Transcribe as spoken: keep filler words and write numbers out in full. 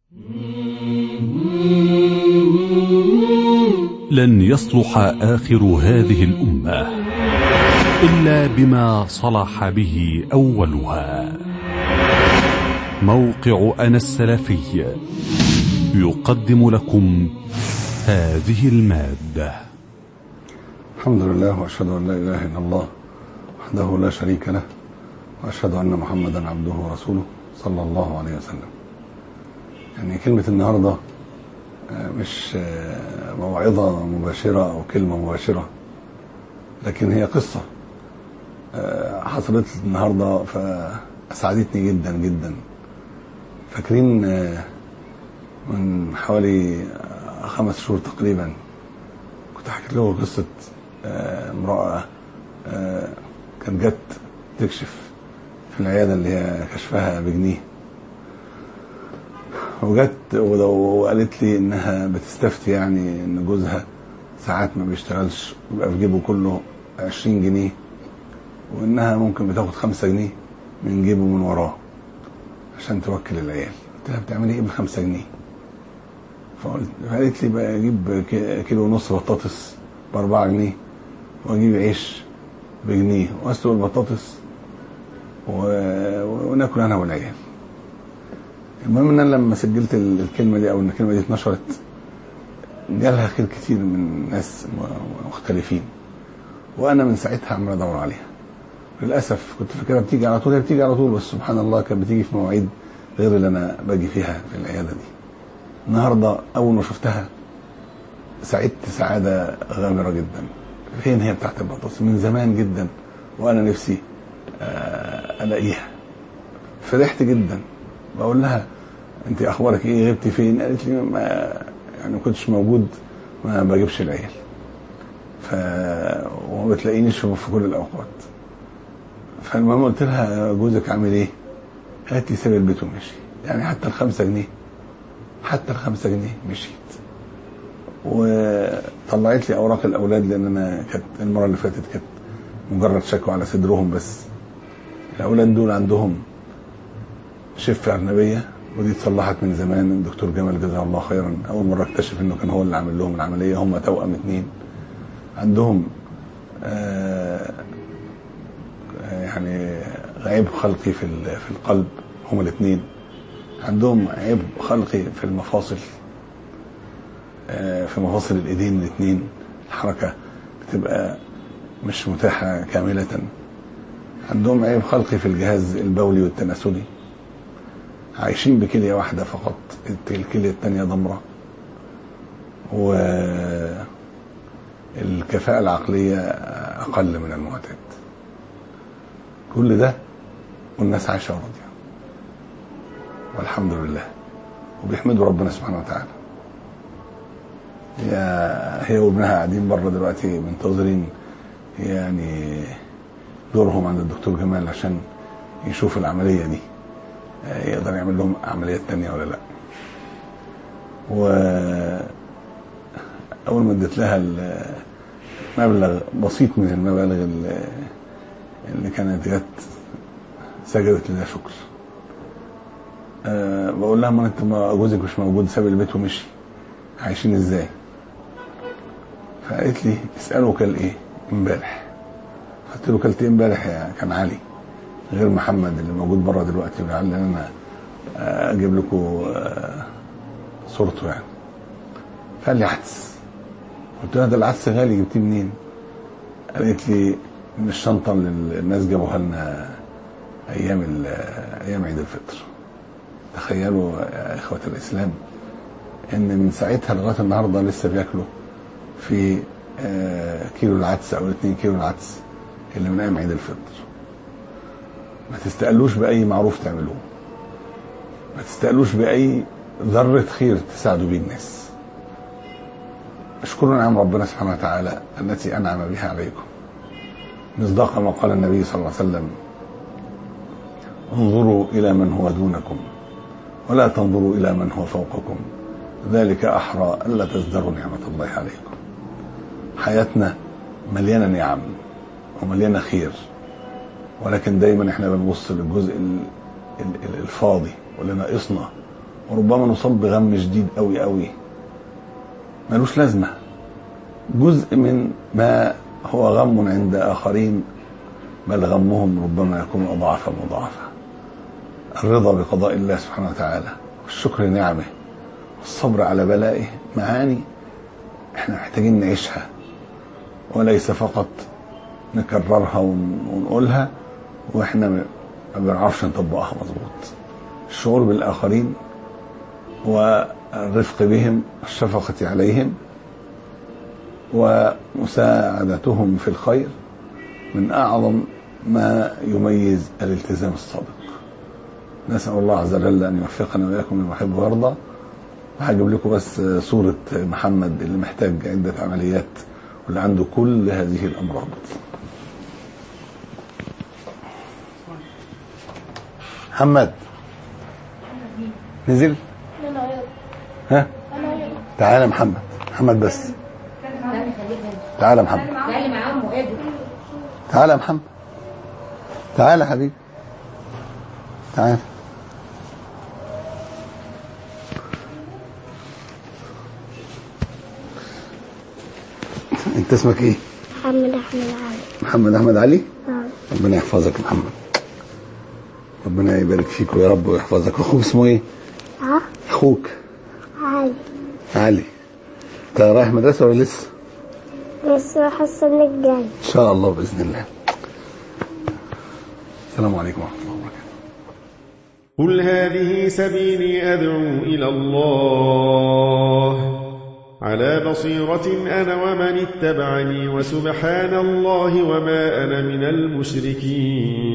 لن يصلح آخر هذه الأمة إلا بما صلح به أولها. موقع أنا السلفي يقدم لكم هذه المادة. الحمد لله، وأشهد أن لا إله إلا الله وحده لا شريك له، وأشهد أن محمدا عبده ورسوله صلى الله عليه وسلم. يعني كلمة النهاردة مش موعظة مباشرة أو كلمة مباشرة، لكن هي قصة حصلت النهاردة فأسعدتني جدا جدا. فاكرين من حوالي خمس شهور تقريبا كنت حكيت له قصة امرأة كانت جت تكشف في العيادة اللي هي كشفها بجنيه، وجت وقالت لي انها بتستفتي يعني ان جوزها ساعات ما بيشتغلش ويبقى في جيبه كله عشرين جنيه، وانها ممكن بتاخد خمسة جنيه من جيبه من وراه عشان توكل العيال. قلت لها بتعملي ايه بخمسة جنيه؟ فقالت لي بقى اجيب كيلو ونص بطاطس باربعة جنيه، واجيب عيش بجنيه، واسلق البطاطس وناكل انا والعيال. المهم ان انا لما سجلت الكلمه دي او ان الكلمه دي اتنشرت جالها خير كتير من ناس مختلفين، وانا من ساعتها عمال ادور عليها. للاسف كنت فاكرها بتيجي على طول، هي بتيجي على طول، بس سبحان الله كانت بتيجي في مواعيد غير اللي انا باجي فيها في العياده دي. النهارده اول ما شفتها سعدت سعاده غامره جدا. فين هي بتاعت البطاطس؟ من زمان جدا وانا نفسي الاقيها. فرحت جدا، بقول لها انت اخبارك ايه؟ غبتي فين؟ قالت لي ما يعني ما كنتش موجود، ما بجيبش العيال، ف وما بتلاقينيش في كل الاوقات. فالمهم قلت لها جوزك عامل ايه؟ قالت لي ساب البيت ومشي. يعني حتى الخمسة جنيه حتى الخمسة جنيه مشيت. وطلعت لي اوراق الاولاد، لان انا كانت المره اللي فاتت كانت مجرد شكوى على صدرهم بس. الاولاد دول عندهم شفة أرنبية، ودي اتصلحت من زمان. الدكتور جمال جزاه الله خيرا أول مرة اكتشف إنه كان هو اللي عامل لهم العملية. هم توأم اتنين عندهم آه يعني عيب خلقي في في القلب، هم الاثنين عندهم عيب خلقي في المفاصل، آه في مفاصل الإيدين الاثنين الحركة بتبقى مش متاحة كاملة. عندهم عيب خلقي في الجهاز البولي والتناسلي. عايشين بكلية واحدة فقط، الكلية التانية ضمرة. والكفاءة العقلية أقل من المعتاد. كل ده والناس عايشة راضية والحمد لله، وبيحمدوا ربنا سبحانه وتعالى. هي هي وابنها قاعدين بره دلوقتي منتظرين يعني دورهم عند الدكتور جمال عشان يشوف العملية دي يقدر يعمل لهم عمليات تانية ولا لا. وأول ما اديت لها المبلغ بسيط من المبالغ اللي كانت جت سجدت لله شكر. أه بقول لها ما انت جوزك مش موجود، ساب البيت ومشي، عايشين ازاي؟ فقالت لي اسأله كل ايه امبارح. قلت له كلت ايه امبارح يا كان علي غير محمد اللي موجود بره دلوقتي، ولعل انا اجيب لكم صورته يعني. فقال لي عدس. قلت له ده العدس غالي، جبتيه منين؟ قالت لي من الشنطه اللي الناس جابوها لنا ايام ايام عيد الفطر. تخيلوا يا اخوه الاسلام ان من ساعتها لغايه النهارده لسه بياكلوا في كيلو العدس او اتنين كيلو العدس اللي من ايام عيد الفطر. ما تستقلوش بأي معروف تعملوه، ما تستقلوش بأي ذرة خير تساعدوا بيه الناس. اشكروا نعم ربنا سبحانه وتعالى التي أنعم بها عليكم، مصداق ما قال النبي صلى الله عليه وسلم: انظروا إلى من هو دونكم ولا تنظروا إلى من هو فوقكم، ذلك أحرى ألا تزدروا نعمة الله عليكم. حياتنا مليانة نعم ومليانة خير، ولكن دايما احنا بنبص للجزء الفاضي واللي ناقصنا وربما نصاب بغم شديد قوي قوي ملوش لازمة، جزء من ما هو غم عند آخرين، بل غمهم ربما يكون أضعاف مضاعفة. الرضا بقضاء الله سبحانه وتعالى والشكر لنعمه والصبر على بلائه معاني احنا محتاجين نعيشها، وليس فقط نكررها ونقولها واحنا ما بنعرفش نطبقها مظبوط. الشعور بالآخرين والرفق بهم والشفقة عليهم ومساعدتهم في الخير من أعظم ما يميز الالتزام الصادق. نسأل الله عز وجل أن يوفقنا وإياكم لما يحب ويرضى. وهجيب لكم بس صورة محمد اللي محتاج عدة عمليات واللي عنده كل هذه الأمراض. محمد نزل؟ ها؟ تعالى محمد، محمد بس تعالى محمد، تعالى محمد، تعالى حبيبي، تعالى. انت اسمك ايه؟ محمد احمد علي. محمد احمد علي؟ اه. ربنا يحفظك يا محمد، ربنا يبارك فيك ويا رب ويحفظك. اخوك اسمه ايه؟ اه اخوك علي. علي. انت رايح مدرسه ولا لسه؟ لسه حاسه الجاي ان شاء الله باذن الله. السلام عليكم ورحمه الله وبركاته. قل هذه سبيلي أدعو إلى الله على بصيرة أنا ومن اتبعني وسبحان الله وما أنا من المشركين.